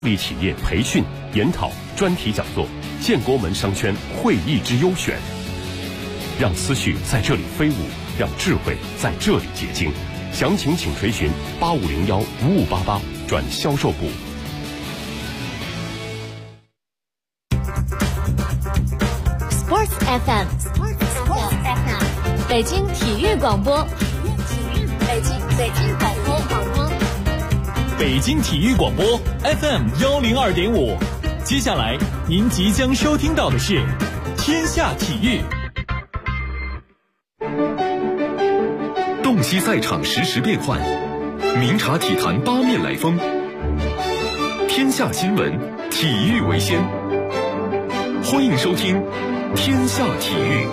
立企业培训、研讨、专题讲座，建国门商圈会议之优选。让思绪在这里飞舞，让智慧在这里结晶。详情请垂询8501-5588转销售部。 Sports FM， 北京体育广播， 北京体育广播 FM102.5。接下来您即将收听到的是天下体育。 洞悉赛场实时变幻，明察体坛八面来风。天下新闻，体育为先。欢迎收听天下体育。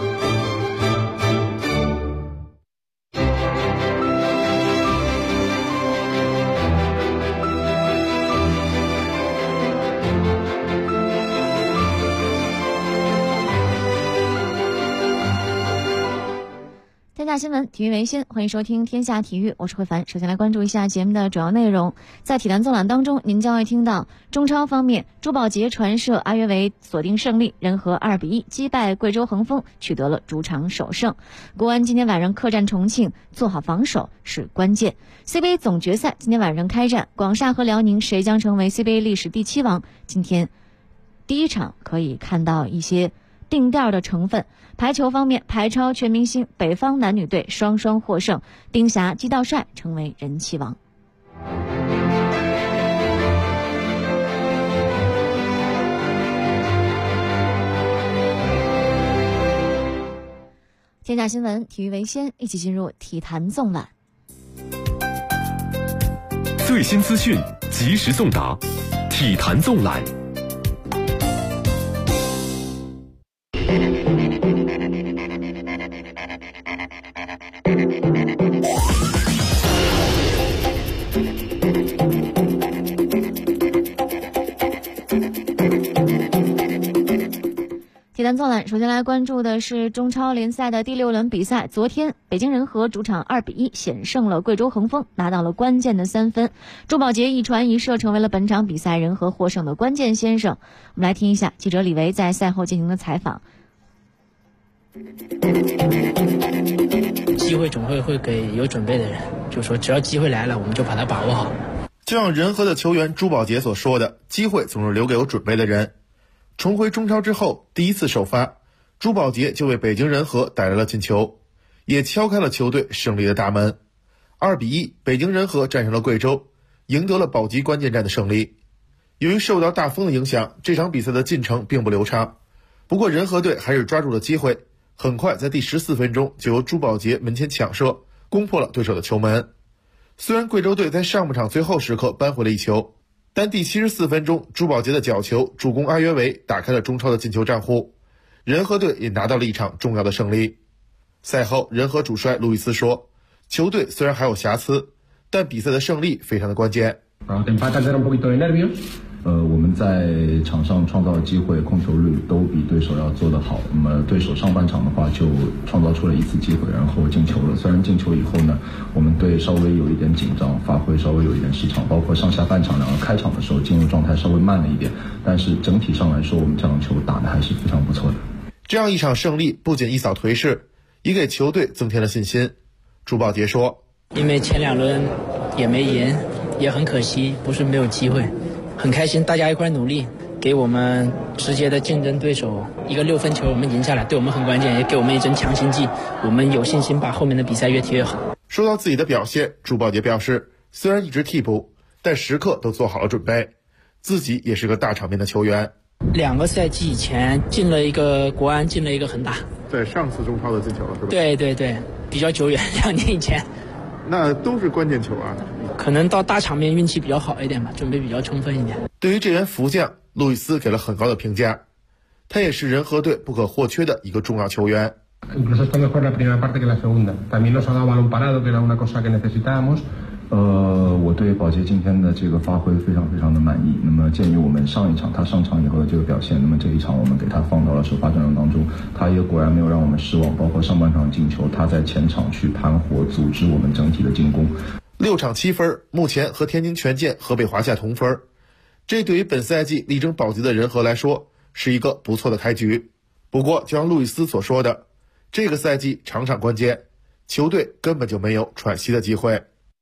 天下新闻，体育为先，欢迎收听天下体育，我是慧凡。首先来关注一下节目的主要内容。在体坛纵览当中，您将会听到中超方面，朱宝杰传社阿约维锁定胜利，人和2-1击败贵州恒丰，取得了主场首胜。国安今天晚上客战重庆，做好防守是关键。CBA 总决赛今天晚上开战，广厦和辽宁谁将成为 CBA 历史第7王？今天第一场可以看到一些定调的成分。排球方面，排超全明星北方男女队双双获胜，丁霞、季道帅成为人气王。天下新闻，体育为先，一起进入体坛纵览。 最新资讯，及时送达，体坛纵览。 体坛纵览，首先来关注的是中超联赛的第6轮比赛。昨天，北京人和主场2-1险胜了贵州恒丰，拿到了关键的3分。朱宝杰一传一射，成为了本场比赛人和获胜的关键先生。我们来听一下记者李维在赛后进行的采访。 机会总会给有准备的人，就说只要机会来了，我们就把它把握好。 就像人和的球员朱宝杰所说的，机会总是留给有准备的人。重回中超之后，第一次首发，朱宝杰就为北京人和带来了进球，也敲开了球队胜利的大门。2-1，北京人和战胜了贵州，赢得了保级关键战的胜利。由于受到大风的影响，这场比赛的进程并不流畅。不过人和队还是抓住了机会，很快在第14分钟就由朱宝杰门前抢射，攻破了对手的球门。虽然贵州队在上半场最后时刻扳回了一球，但第74分钟，朱宝杰的角球助攻阿约维打开了中超的进球账户，人和队也拿到了一场重要的胜利。赛后，人和主帅路易斯说，球队虽然还有瑕疵，但比赛的胜利非常的关键。 我们在场上创造的机会、控球率都比对手要做得好。那么对手上半场的话就创造出了1次机会，然后进球了。虽然进球以后呢，我们队稍微有一点紧张，发挥稍微有一点失常，包括上下半场两个开场的时候进入状态稍微慢了一点，但是整体上来说，我们这场球打得还是非常不错的。 这样一场胜利不仅一扫颓势，也给球队增添了信心。朱宝杰说， 因为前2轮也没赢，也很可惜，不是没有机会，很开心大家一块努力，给我们直接的竞争对手一个6分球我们赢下来，对我们很关键，也给我们一针强心剂，我们有信心把后面的比赛越踢越好。 说到自己的表现，朱宝杰表示，虽然一直替补，但时刻都做好了准备，自己也是个大场面的球员。 2个赛季以前进了一个国安，进了一个恒大， 在上次中超的进球了是吧？ 对对对，比较久远，2年以前。 那都是关键球啊， 可能到大场面运气比较好一点吧，准备比较充分一点。 对于这员福将，路易斯给了很高的评价，他也是人和队不可或缺的一个重要球员。 Incluso está mejor la primera parte que la segunda. También nos ha dado balón parado, que era una cosa que necesitábamos. 我对宝杰今天的这个发挥非常非常的满意。那么鉴于我们上一场他上场以后的这个表现，那么这一场我们给他放到了首发阵容当中，他也果然没有让我们失望。包括上半场进球，他在前场去盘活，组织我们整体的进攻。 6场7分，目前和天津权健、河北华夏同分。 这对于本赛季力争保级的人和来说是一个不错的开局。不过就像路易斯所说的，这个赛季场场关键，球队根本就没有喘息的机会。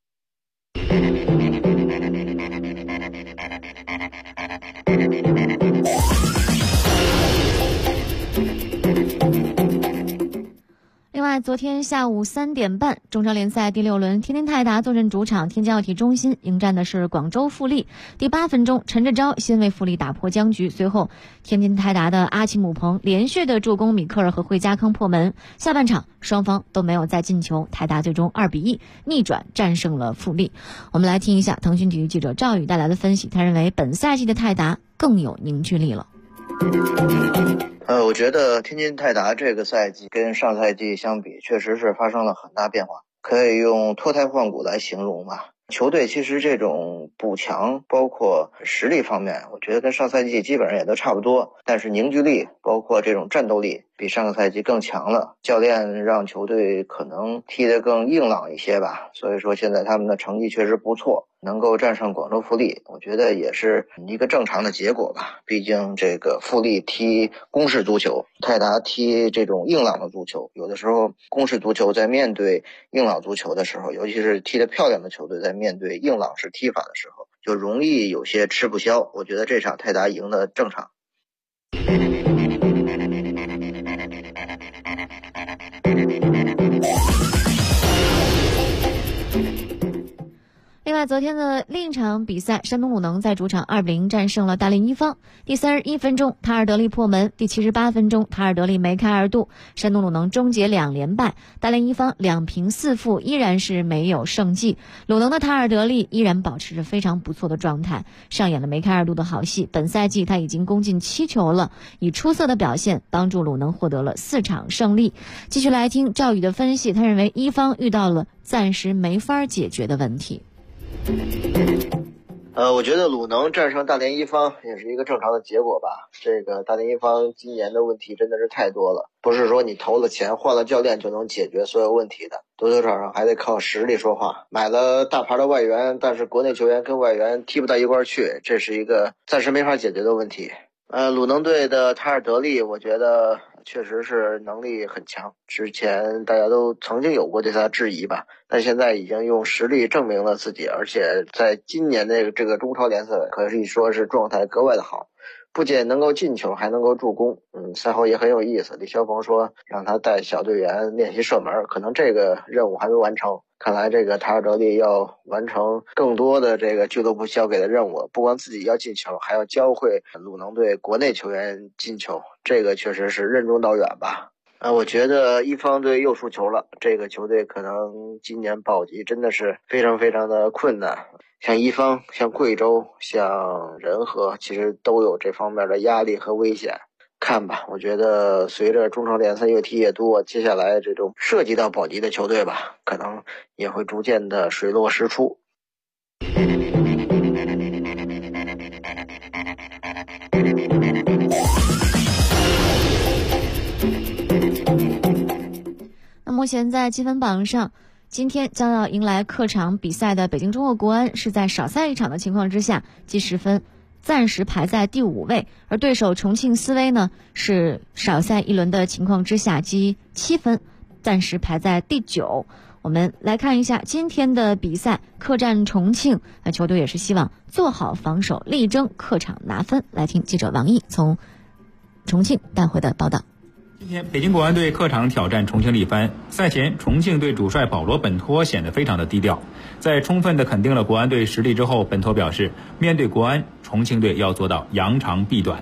另外，昨天下午3点半，中超联赛第6轮，天津泰达坐镇主场天津奥体中心，迎战的是广州富力。第8分钟，陈志钊先为富力打破僵局，随后天津泰达的阿奇姆彭连续的助攻米克尔和惠家康破门。下半场双方都没有再进球，泰达最终2-1逆转战胜了富力。我们来听一下腾讯体育记者赵宇带来的分析，他认为本赛季的泰达更有凝聚力了。 我觉得天津泰达这个赛季跟上赛季相比，确实是发生了很大变化，可以用脱胎换骨来形容吧。球队其实这种补强包括实力方面，我觉得跟上赛季基本上也都差不多，但是凝聚力包括这种战斗力比上个赛季更强了。教练让球队可能踢得更硬朗一些吧，所以说现在他们的成绩确实不错，能够战胜广州富力，我觉得也是一个正常的结果吧。毕竟这个富力踢攻势足球，泰达踢这种硬朗的足球，有的时候攻势足球在面对硬朗足球的时候，尤其是踢得漂亮的球队在面对硬朗式踢法的时候，就容易有些吃不消。我觉得这场泰达赢的正常。 另外，昨天的另一场比赛，山东鲁能在主场2-0战胜了大连一方。第31分钟，塔尔德利破门；第78分钟，塔尔德利梅开二度，山东鲁能终结2连败。大连一方2平4负，依然是没有胜绩。鲁能的塔尔德利依然保持着非常不错的状态，上演了梅开二度的好戏。本赛季他已经攻进7球了，以出色的表现帮助鲁能获得了4场胜利。继续来听赵宇的分析，他认为一方遇到了暂时没法解决的问题。 我觉得鲁能战胜大连一方也是一个正常的结果吧。这个大连一方今年的问题真的是太多了，不是说你投了钱换了教练就能解决所有问题的，多多少少还得靠实力说话。买了大牌的外援，但是国内球员跟外援踢不到一块去，这是一个暂时没法解决的问题。鲁能队的塔尔德利，我觉得确实是能力很强，之前大家都曾经有过对他质疑吧，但现在已经用实力证明了自己，而且在今年的这个中超联赛可以说是状态格外的好，不仅能够进球还能够助攻。赛后也很有意思，李霄鹏说让他带小队员练习射门，可能这个任务还没完成。看来这个塔尔德利要完成更多的这个俱乐部交给的任务，不光自己要进球，还要教会鲁能队国内球员进球，这个确实是任重道远吧。我觉得一方队又输球了，这个球队可能今年保级真的是非常非常的困难。像一方、像贵州、像仁和，其实都有这方面的压力和危险。看吧，我觉得随着中超联赛越踢越多，接下来这种涉及到保级的球队吧，可能也会逐渐的水落石出。 那目前在积分榜上，今天将要迎来客场比赛的北京中赫国安是在少赛一场的情况之下积10分，暂时排在第5位，而对手重庆斯威呢是少赛一轮的情况之下积7分，暂时排在第9。我们来看一下今天的比赛，客战重庆，球队也是希望做好防守，力争客场拿分。来听记者王毅从重庆带回的报道。 今天北京国安队客场挑战重庆力帆，赛前重庆队主帅保罗本托显得非常的低调。在充分的肯定了国安队实力之后，本托表示，面对国安，重庆队要做到扬长避短。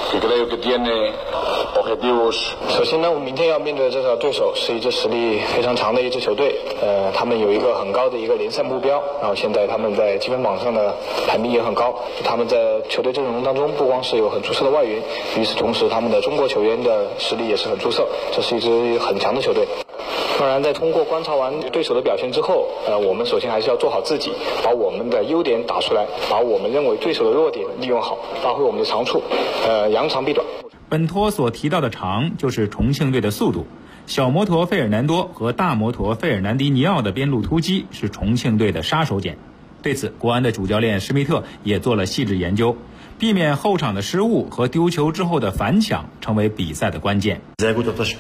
首先呢，我们明天要面对的这个对手是一支实力非常强的一支球队，他们有一个很高的一个联赛目标，然后现在他们在积分榜上的排名也很高，他们在球队阵容当中不光是有很出色的外援，与此同时他们的中国球员的实力也是很出色，这是一支很强的球队。当然在通过观察完对手的表现之后，我们首先还是要做好自己，把我们的优点打出来，把我们认为对手的弱点利用好，发挥我们的长处，扬长避短。 本托所提到的长就是重庆队的速度，小摩托费尔南多和大摩托费尔南迪尼奥的边路突击是重庆队的杀手锏。对此，国安的主教练施密特也做了细致研究。 避免后场的失误和丢球之后的反抢成为比赛的关键。 重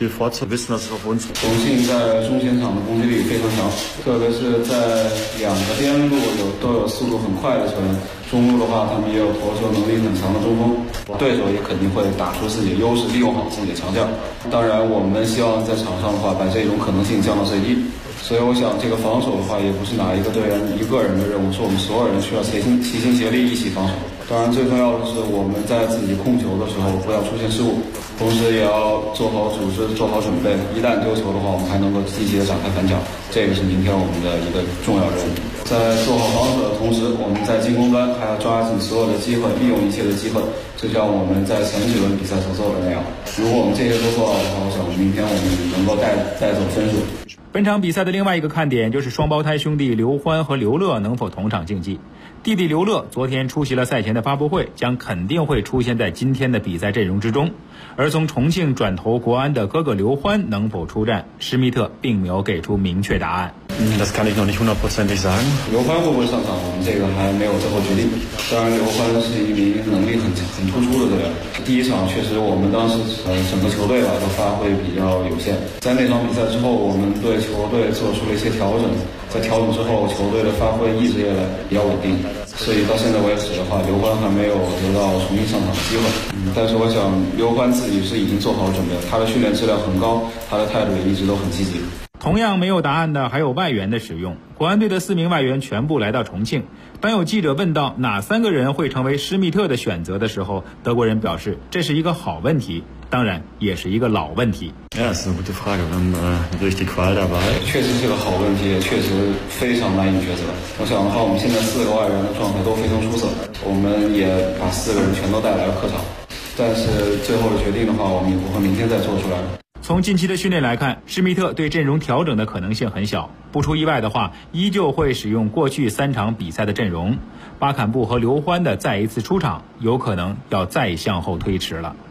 庆在中前场的攻击力非常强，特别是在两个边路都有速度很快的球员，中路的话他们也有投球能力很强的中锋，对手也肯定会打出自己的优势，利用好自己的强项。当然我们希望在场上的话把这种可能性降到最低，所以我想这个防守的话也不是哪一个队员一个人的任务，是我们所有人需要齐心协力一起防守。当然最重要的是我们在自己控球的时候不要出现失误，同时也要做好组织做好准备，一旦丢球的话我们还能够积极的展开反抢，这个是明天我们的一个重要任务。在做好防守的同时，我们在进攻端还要抓紧所有的机会，利用一切的机会，就像我们在前几轮比赛所做的那样。如果我们这些都做到的话，我想明天我们能够带走分数。 本场比赛的另外一个看点就是双胞胎兄弟刘欢和刘乐能否同场竞技。弟弟刘乐昨天出席了赛前的发布会，将肯定会出现在今天的比赛阵容之中。而从重庆转投国安的哥哥刘欢能否出战，施密特并没有给出明确答案。 Das kann ich noch nicht hundertprozentig sagen。 刘欢会不会上场，我们这个还没有最后决定。当然，刘欢是一名能力很突出的队员。第一场确实我们当时整个球队的发挥比较有限，在那场比赛之后，我们对球队做出了一些调整。在调整之后，球队的发挥一直以来比较稳定，所以到现在为止的话，刘欢还没有得到重新上场的机会。但是我想，刘欢自己是已经做好准备了，他的训练质量很高，他的态度也一直都很积极。 同样没有答案的还有外援的使用。国安队的4名外援全部来到重庆。当有记者问到哪3个人会成为施密特的选择的时候，德国人表示这是一个好问题，当然也是一个老问题。 Ja, ist eine gute Frage. Wir haben natürlich die Qual dabei。 确实是个好问题，也确实非常难以抉择。我想的话，我们现在4个外援的状态都非常出色，我们也把4个人全都带来了客场。但是最后的决定的话，我们也不会明天再做出来。 从近期的训练来看，施密特对阵容调整的可能性很小，不出意外的话，依旧会使用过去3场比赛的阵容。巴坎布和刘欢的再一次出场，有可能要再向后推迟了。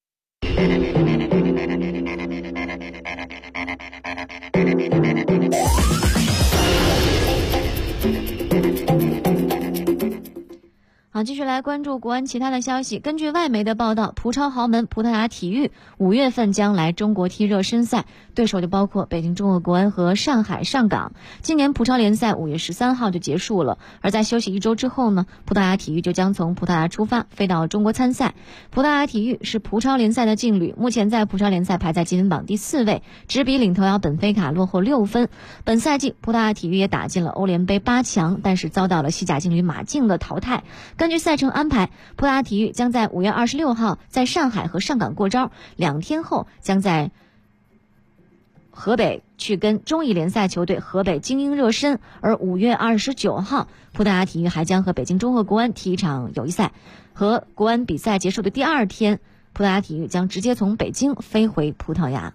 好，继续来关注国安其他的消息。根据外媒的报道，葡超豪门葡萄牙体育5月份将来中国踢热身赛，对手就包括北京中赫国安和上海上港。今年葡超联赛5月13号就结束了，而在休息1周之后呢，葡萄牙体育就将从葡萄牙出发飞到中国参赛。葡萄牙体育是葡超联赛的劲旅，目前在葡超联赛排在积分榜第4位，只比领头羊本菲卡落后6分。本赛季葡萄牙体育也打进了欧联杯8强，但是遭到了西甲劲旅马竞的淘汰。根据赛程安排，葡萄牙体育将在5月26号在上海和上港过招，2天后将在河北去跟中乙联赛球队河北精英热身，而5月29号，葡萄牙体育还将和北京中赫国安踢一场友谊赛。和国安比赛结束的第2天，葡萄牙体育将直接从北京飞回葡萄牙。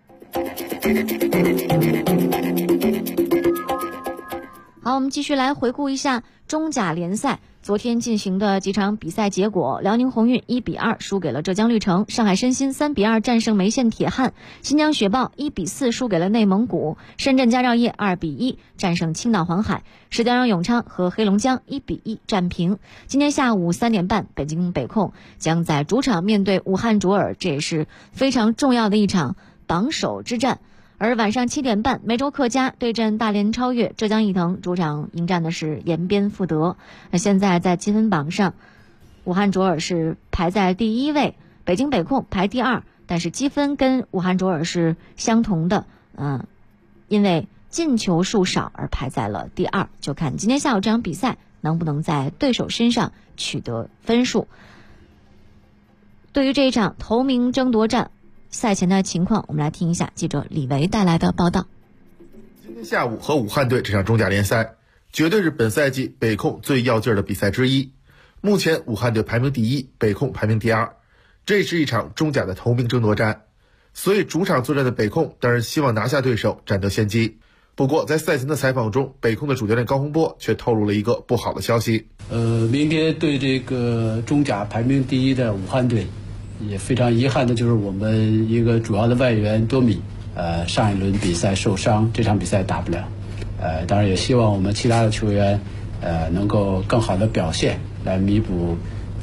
好，我们继续来回顾一下中甲联赛昨天进行的几场比赛结果。辽宁宏运1-2输给了浙江绿城，上海申鑫3-2战胜梅县铁汉，新疆雪豹1-4输给了内蒙古，深圳佳兆业2-1战胜青岛黄海，石家庄永昌和黑龙江1-1战平。今天下午3点半，北京北控将在主场面对武汉卓尔，这也是非常重要的一场榜首之战。而晚上7点半，梅州客家对阵大连超越，浙江毅腾主场迎战的是延边富德。现在在积分榜上，武汉卓尔是排在第1位，北京北控排第2，但是积分跟武汉卓尔是相同的，因为进球数少而排在了第2。就看今天下午这场比赛能不能在对手身上取得分数。对于这一场头名争夺战赛前的情况，我们来听一下记者李维带来的报道。 今天下午和武汉队这场中甲联赛绝对是本赛季北控最要劲儿的比赛之一。目前武汉队排名第1，北控排名第2，这是一场中甲的头名争夺战，所以主场作战的北控当然希望拿下对手，占得先机。不过在赛前的采访中，北控的主教练高洪波却透露了一个不好的消息。 明天对这个中甲排名第1的武汉队，也非常遗憾的就是我们一个主要的外援多米，上一轮比赛受伤，这场比赛打不了。当然也希望我们其他的球员，能够更好的表现，来弥补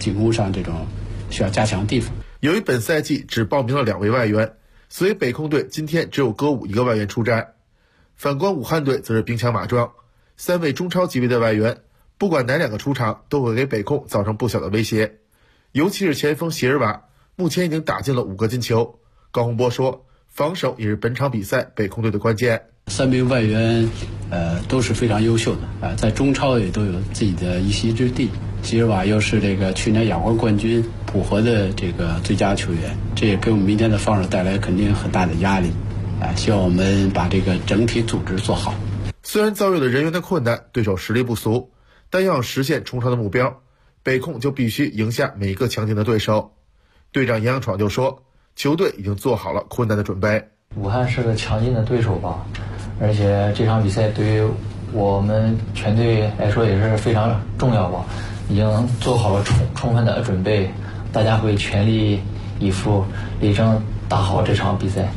进攻上这种需要加强的地方。 由于本赛季只报名了2位外援，所以北控队今天只有歌舞1个外援出战。反观武汉队则是兵强马壮，3位中超级别的外援，不管哪2个出场都会给北控造成不小的威胁。尤其是前锋席尔瓦，目前已经打进了5个进球。高洪波说，防守也是本场比赛北控队的关键。 3名外援都是非常优秀的在中超也都有自己的一席之地。席尔瓦又是这个去年亚冠冠军普和的这个最佳球员，这也给我们明天的防守带来肯定很大的压力希望我们把这个整体组织做好。 虽然遭遇了人员的困难，对手实力不俗，但要实现冲超的目标，北控就必须赢下每一个强劲的对手。队长杨洋闯就说，球队已经做好了困难的准备。 武汉是个强劲的对手吧，而且这场比赛对于我们全队来说也是非常重要吧，已经做好了充分的准备，大家会全力以赴，力争打好这场比赛。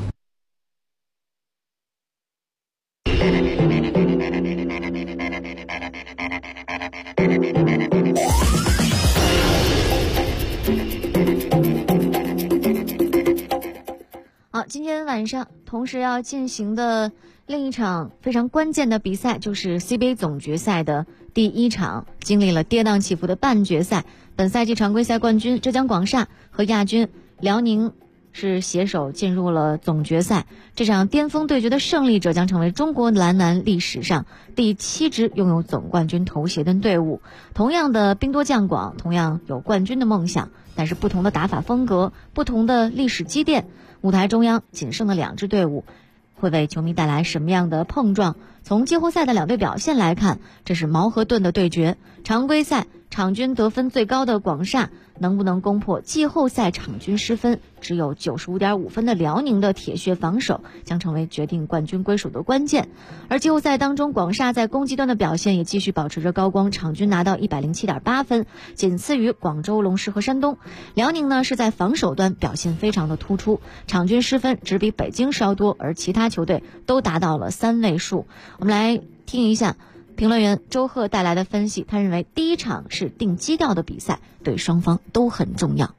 好，今天晚上同时要进行的另一场非常关键的比赛，就是 CBA 总决赛的第1场，经历了跌宕起伏的半决赛。本赛季常规赛冠军浙江广厦和亚军辽宁是携手进入了总决赛。这场巅峰对决的胜利者将成为中国男篮历史上第7支拥有总冠军头衔的队伍。同样的兵多将广，同样有冠军的梦想，但是不同的打法风格，不同的历史积淀，舞台中央仅剩的2支队伍会为球迷带来什么样的碰撞？从季后赛的2队表现来看，这是矛和盾的对决。常规赛场均得分最高的广厦能不能攻破季后赛场均失分只有 95.5 分的辽宁的铁血防守，将成为决定冠军归属的关键。而季后赛当中，广厦在攻击端的表现也继续保持着高光，场均拿到 107.8 分，仅次于广州龙狮和山东。辽宁呢是在防守端表现非常的突出，场均失分只比北京稍多，而其他球队都达到了3位数。我们来听一下评论员周贺带来的分析，他认为第1场是定基调的比赛，对双方都很重要。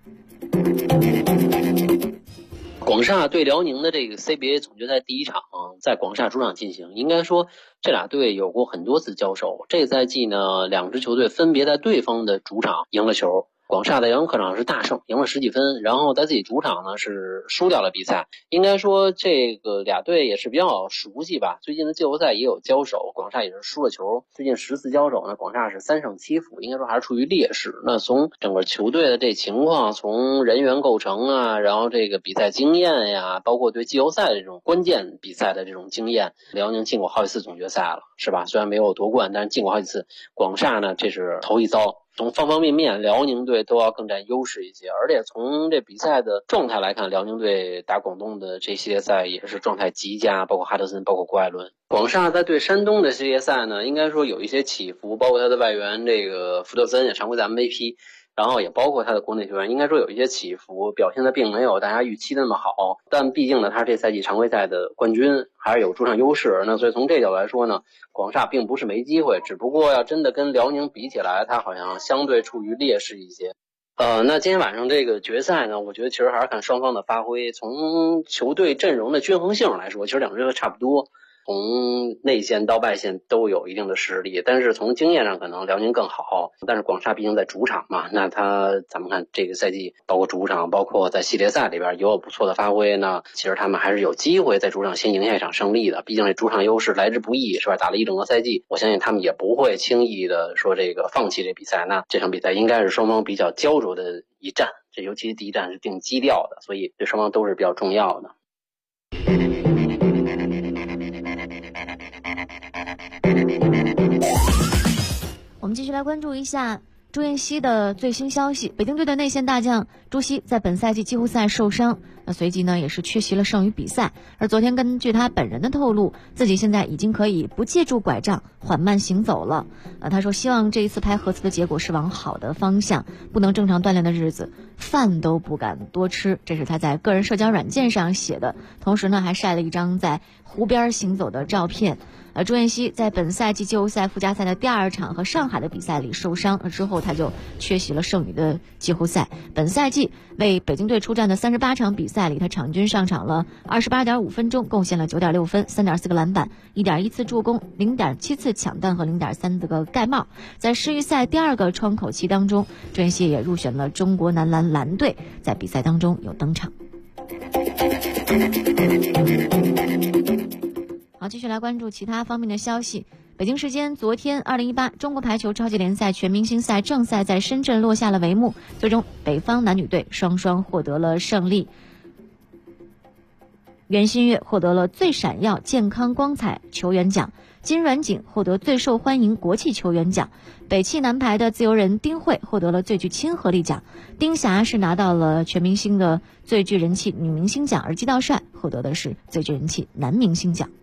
广厦对辽宁的这个 CBA 总决赛第1场在广厦主场进行，应该说这俩队有过很多次交手。这赛季呢，2支球队分别在对方的主场赢了球。广厦在辽宁客场是大胜，赢了10几分，然后在自己主场呢是输掉了比赛。应该说这个俩队也是比较熟悉吧，最近的季后赛也有交手，广厦也是输了球。最近10次交手呢，广厦是3胜7负，应该说还是处于劣势。那从整个球队的这情况，从人员构成啊，然后这个比赛经验呀，包括对季后赛的这种关键比赛的这种经验，辽宁进过好几次总决赛了，是吧？虽然没有夺冠，但是进过好几次。广厦呢，这是头一遭。从方方面面，辽宁队都要更占优势一些，而且从这比赛的状态来看，辽宁队打广东的这系列赛也是状态极佳，包括哈德森，包括郭艾伦。广厦在对山东的系列赛呢，应该说有一些起伏，包括他的外援这个福特森也常规赛 MVP， 然后也包括他的国内球员，应该说有一些起伏，表现的并没有大家预期的那么好，但毕竟呢，他是这赛季常规赛的冠军，还是有主场优势。那所以从这角度来说呢，广厦并不是没机会，只不过要真的跟辽宁比起来，他好像相对处于劣势一些。那今天晚上这个决赛呢，我觉得其实还是看双方的发挥。从球队阵容的均衡性来说，其实2支队差不多，从内线到外线都有一定的实力，但是从经验上可能辽宁更好。但是广厦毕竟在主场嘛，那咱们看这个赛季，包括主场，包括在系列赛里边也有不错的发挥呢。其实他们还是有机会在主场先赢下一场胜利的，毕竟这主场优势来之不易，是吧？打了一整个赛季，我相信他们也不会轻易的说这个放弃这比赛。那这场比赛应该是双方比较焦灼的一战，这尤其是第1战是定基调的，所以对双方都是比较重要的。 我们继续来关注一下朱彦曦的最新消息。北京队的内线大将朱曦在本赛季季后赛受伤，随即呢也是缺席了剩余比赛。而昨天根据他本人的透露，自己现在已经可以不借助拐杖缓慢行走了。他说希望这一次拍核磁的结果是往好的方向，不能正常锻炼的日子饭都不敢多吃，这是他在个人社交软件上写的。同时呢还晒了一张在湖边行走的照片。朱彦西在本赛季季后赛附加赛的第2场和上海的比赛里受伤，之后他就缺席了剩余的季后赛。本赛季为北京队出战的38场比赛里，他场均上场了 28.5 分钟，贡献了 9.6 分、3.4个篮板、1.1次助攻、0.7次抢断和 0.3个盖帽。在世预赛第2个窗口期当中，朱彦西也入选了中国男篮蓝队，在比赛当中有登场。好，继续来关注其他方面的消息。北京时间昨天，2018中国排球超级联赛全明星赛正赛在深圳落下了帷幕，最终北方男女队双双获得了胜利。袁心玥获得了最闪耀健康光彩球员奖，金阮景获得最受欢迎国际球员奖，北汽男排的自由人丁慧获得了最具亲和力奖，丁霞是拿到了全明星的最具人气女明星奖，而季道帅获得的是最具人气男明星奖。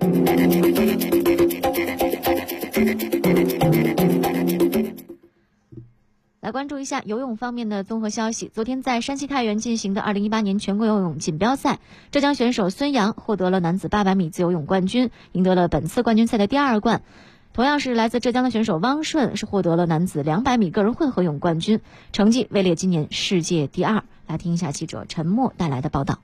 来关注一下游泳方面的综合消息。昨天在山西太原进行的2018年全国游泳锦标赛，浙江选手孙杨获得了男子800米自由泳冠军，赢得了本次冠军赛的第2冠。同样是来自浙江的选手汪顺是获得了男子200米个人混合泳冠军，成绩位列今年世界第2。来听一下记者陈默带来的报道。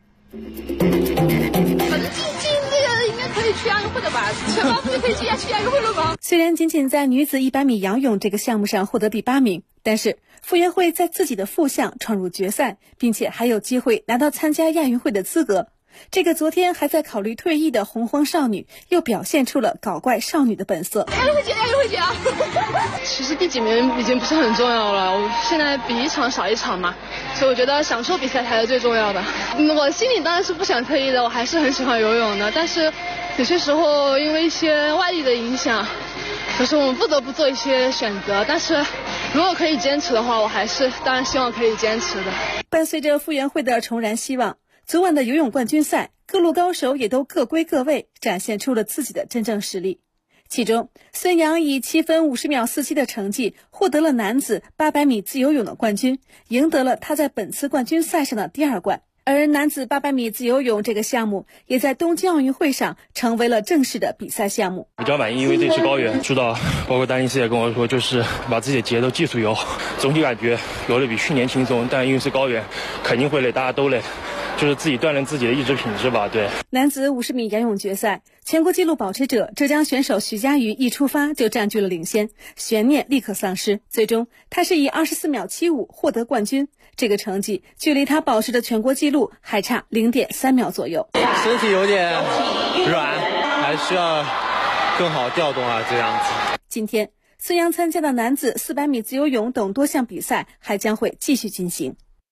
可以去亚运会的吧？全国不就可以去亚运会了吗？ 虽然仅仅在女子100米仰泳这个项目上获得第8名，但是傅园慧在自己的副项闯入决赛，并且还有机会拿到参加亚运会的资格。这个昨天还在考虑退役的洪荒少女，又表现出了搞怪少女的本色。 亚运会节啊！其实第几名已经不是很重要了，我现在比一场少一场嘛，所以我觉得享受比赛才是最重要的。我心里当然是不想退役的，我还是很喜欢游泳的，但是有些时候因为一些外力的影响，可是我们不得不做一些选择，但是如果可以坚持的话，我还是当然希望可以坚持的。 伴随着傅园慧的重燃希望，昨晚的游泳冠军赛，各路高手也都各归各位，展现出了自己的真正实力。其中，孙杨以7分50秒47的成绩获得了男子800米自由泳的冠军，赢得了他在本次冠军赛上的第2冠。而男子800米自由泳这个项目也在东京奥运会上成为了正式的比赛项目。 比较满意，因为这次高原知道，包括丹尼斯也跟我说，就是把自己的节奏技术游，总体感觉游的比去年轻松，但因为是高原，肯定会累，大家都累，就是自己锻炼自己的意志品质吧。对。 男子50米仰泳决赛，全国纪录保持者浙江选手徐嘉余一出发就占据了领先，悬念立刻丧失，最终他是以24秒75获得冠军。这个成绩距离他保持的全国纪录还差 0.3秒左右。 身体有点软，还需要更好调动啊，这样子。 今天孙杨参加的男子400米自由泳等多项比赛还将会继续进行。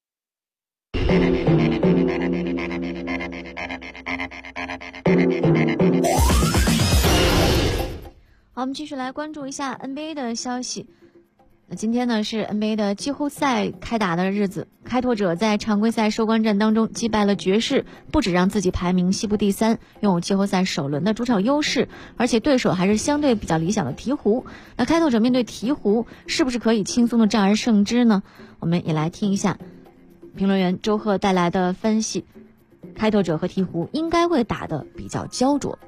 好，我们继续来关注一下 NBA 的消息。那今天呢是 NBA 的季后赛开打的日子，开拓者在常规赛收官战当中击败了爵士，不止让自己排名西部第3，拥有季后赛首轮的主场优势，而且对手还是相对比较理想的鹈鹕。那开拓者面对鹈鹕，是不是可以轻松的战而胜之呢？我们也来听一下评论员周贺带来的分析。开拓者和鹈鹕应该会打得比较焦灼。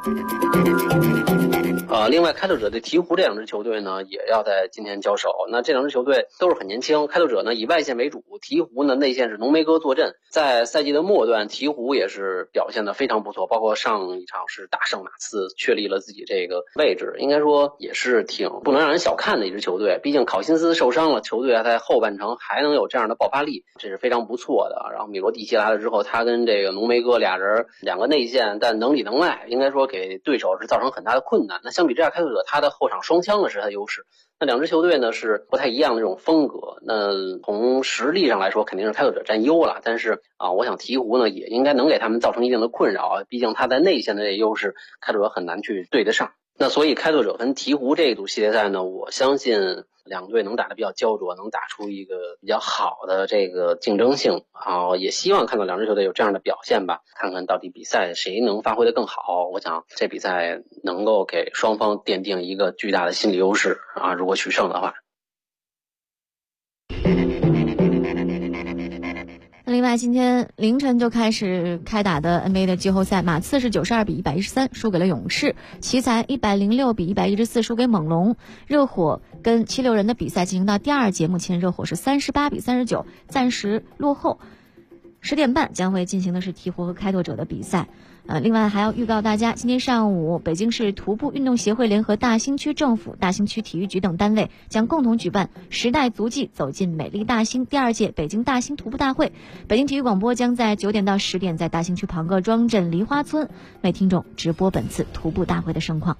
另外开拓者对鹈鹕这2支球队呢也要在今天交手。那这2支球队都是很年轻，开拓者呢以外线为主，鹈鹕呢内线是浓眉哥坐镇。在赛季的末段，鹈鹕也是表现得非常不错，包括上一场是大胜马刺，确立了自己这个位置，应该说也是挺不能让人小看的一支球队。毕竟考辛斯受伤了，球队在后半程还能有这样的爆发力，这是非常不错的。然后米罗蒂奇来了之后，他跟这个浓眉哥2个内线，但能里能外，应该说给对手是造成很大的困难。那相比之下，开拓者他的后场双枪呢是他的优势。那2支球队呢是不太一样的这种风格。那从实力上来说，肯定是开拓者占优了。但是我想鹈鹕呢也应该能给他们造成一定的困扰，毕竟他在内线的这优势，开拓者很难去对得上。那所以开拓者跟鹈鹕这一组系列赛呢，我相信2队能打得比较焦灼，能打出一个比较好的这个竞争性也希望看到2支球队有这样的表现吧，看看到底比赛谁能发挥得更好。我想这比赛能够给双方奠定一个巨大的心理优势如果取胜的话。 另另外今天凌晨就开始开打的 NBA 的季后赛，马刺是92比113输给了勇士，奇才106比114输给猛龙，热火跟76人的比赛进行到第二节，目前热火是38比39暂时落后。10点半将会进行的是鹈鹕和开拓者的比赛。另外还要预告大家，今天上午北京市徒步运动协会联合大兴区政府、大兴区体育局等单位将共同举办时代足迹走进美丽大兴第2届北京大兴徒步大会。北京体育广播将在9点到10点在大兴区庞各庄镇梨花村为听众直播本次徒步大会的盛况。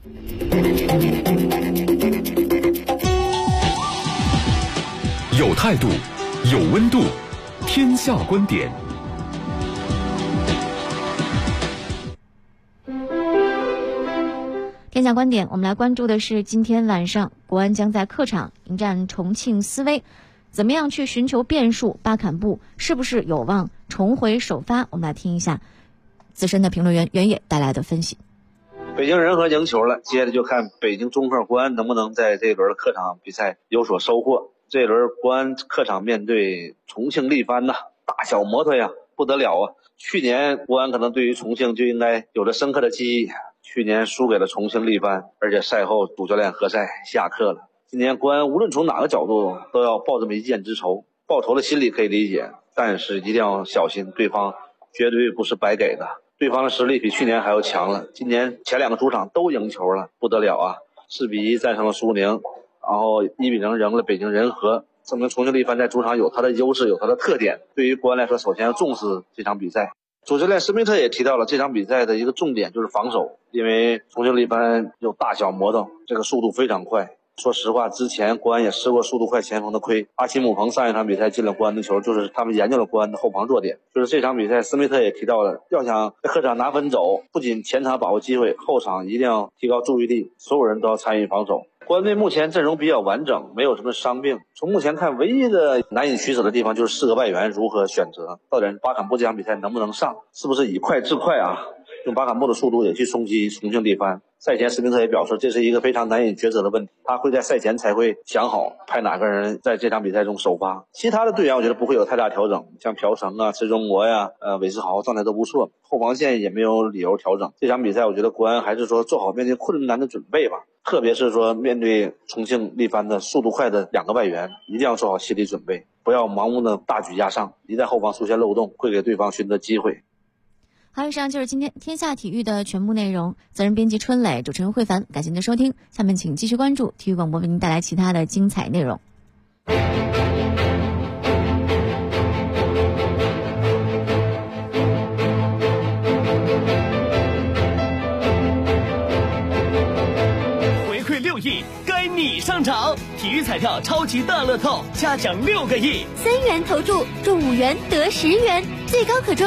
有态度，有温度，天下观点。 天下观点，我们来关注的是今天晚上国安将在客场迎战重庆斯威，怎么样去寻求变数？巴坎布是不是有望重回首发？我们来听一下资深的评论员袁野带来的分析。 北京人和赢球了，接着就看北京中赫国安能不能在这一轮客场比赛有所收获。这一轮国安客场面对重庆力帆大小摩托呀，不得了啊！去年国安可能对于重庆就应该有着深刻的记忆，去年输给了重庆力帆，而且赛后主教练何塞下课了。今年国安无论从哪个角度都要报这么一箭之仇，报仇的心理可以理解，但是一定要小心，对方绝对不是白给的，对方的实力比去年还要强了。今年前2个主场都赢球了，不得了啊！4比1战胜了苏宁，然后1比0赢了北京人和，证明重庆力帆在主场有它的优势，有它的特点。对于国安来说，首先要重视这场比赛。主教练施密特也提到了这场比赛的一个重点就是防守，因为重庆力帆有大小摩托，这个速度非常快。说实话，之前国安也吃过速度快前锋的亏，阿奇姆彭上一场比赛进了国安的球，就是他们研究了国安的后防弱点。就是这场比赛，施密特也提到了，要想在客场拿分走，不仅前场把握机会，后场一定要提高注意力，所有人都要参与防守。国安队目前阵容比较完整，没有什么伤病。从目前看，唯一的难以取舍的地方就是4个外援如何选择。到底巴坎布这场比赛能不能上？是不是以快制快啊？用巴坎布的速度也去冲击重庆力帆。赛前施密特也表示，这是一个非常难以抉择的问题，他会在赛前才会想好派哪个人在这场比赛中首发。其他的队员我觉得不会有太大调整，像朴成陈忠国韦世豪状态都不错，后防线也没有理由调整。这场比赛我觉得国安还是说做好面对困难的准备吧，特别是说面对重庆力帆的速度快的2个外援，一定要做好心理准备，不要盲目的大举压上，一旦后防出现漏洞，会给对方寻得机会。 好，以上就是今天天下体育的全部内容。责任编辑春磊，主持人慧凡，感谢您的收听。下面请继续关注体育广播为您带来其他的精彩内容。 回馈6亿，该你上场！体育彩票超级大乐透，嘉奖6个亿 ，3元投注中5元得10元，最高可中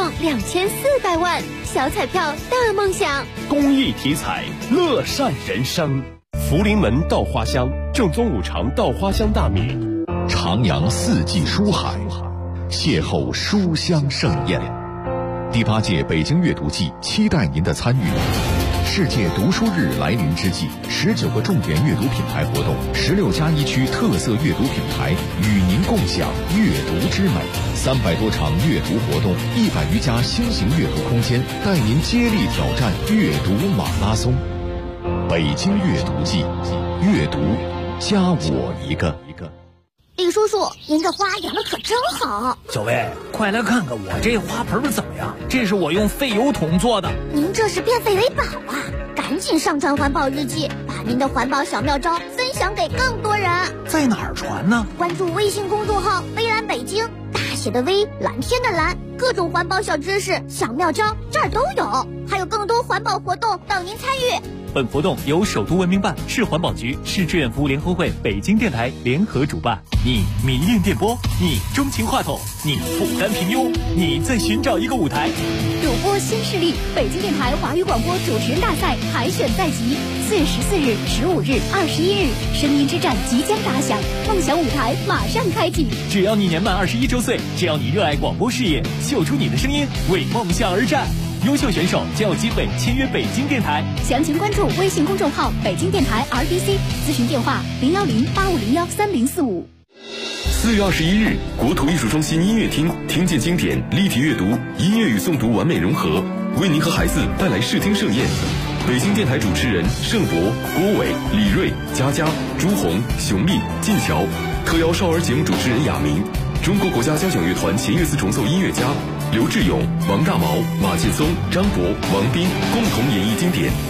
2400万。小彩票大梦想， 公益体彩，乐善人生。福临门稻花香，正宗五常稻花香大米， 徜徉四季书海，邂逅书香盛宴。第8届北京阅读季期待您的参与。世界读书日来临之际，19个重点阅读品牌活动，16+1区特色阅读品牌与您共享阅读之美，300多场阅读活动，100余家新型阅读空间，带您接力挑战阅读马拉松。北京阅读季，阅读加我一个。 李叔叔，您这花养的可真好。 小薇，快来看看我这花盆怎么样？这是我用废油桶做的。 您这是变废为宝啊！赶紧上传环保日记，把您的环保小妙招分享给更多人。 在哪儿传呢？ 关注微信公众号微蓝北京，大写的微，蓝天的蓝，各种环保小知识、小妙招这儿都有，还有更多环保活动等您参与。 本活动由首都文明办、市环保局、市志愿服务联合会、北京电台联合主办。你迷恋电波，你钟情话筒，你不甘平庸，你在寻找一个舞台。 主播新势力，北京电台华语广播主持人大赛海选在即，4月14日、15日、21日，声音之战即将打响，梦想舞台马上开启。 只要你年满21周岁，只要你热爱广播事业，秀出你的声音，为梦想而战。优秀选手将有机会签约北京电台。 详情关注微信公众号北京电台 RBC， 咨询电话010-8501-3045。 4月21日，国土艺术中心音乐厅听见经典，立体阅读，音乐与诵读完美融合，为您和孩子带来视听盛宴。北京电台主持人盛博、郭伟、李锐、佳佳、朱红、熊丽、晋桥，特邀少儿节目主持人雅明，中国国家交响乐团弦乐四重奏音乐家刘志勇、王大毛、马劲松、张博、王斌共同演绎经典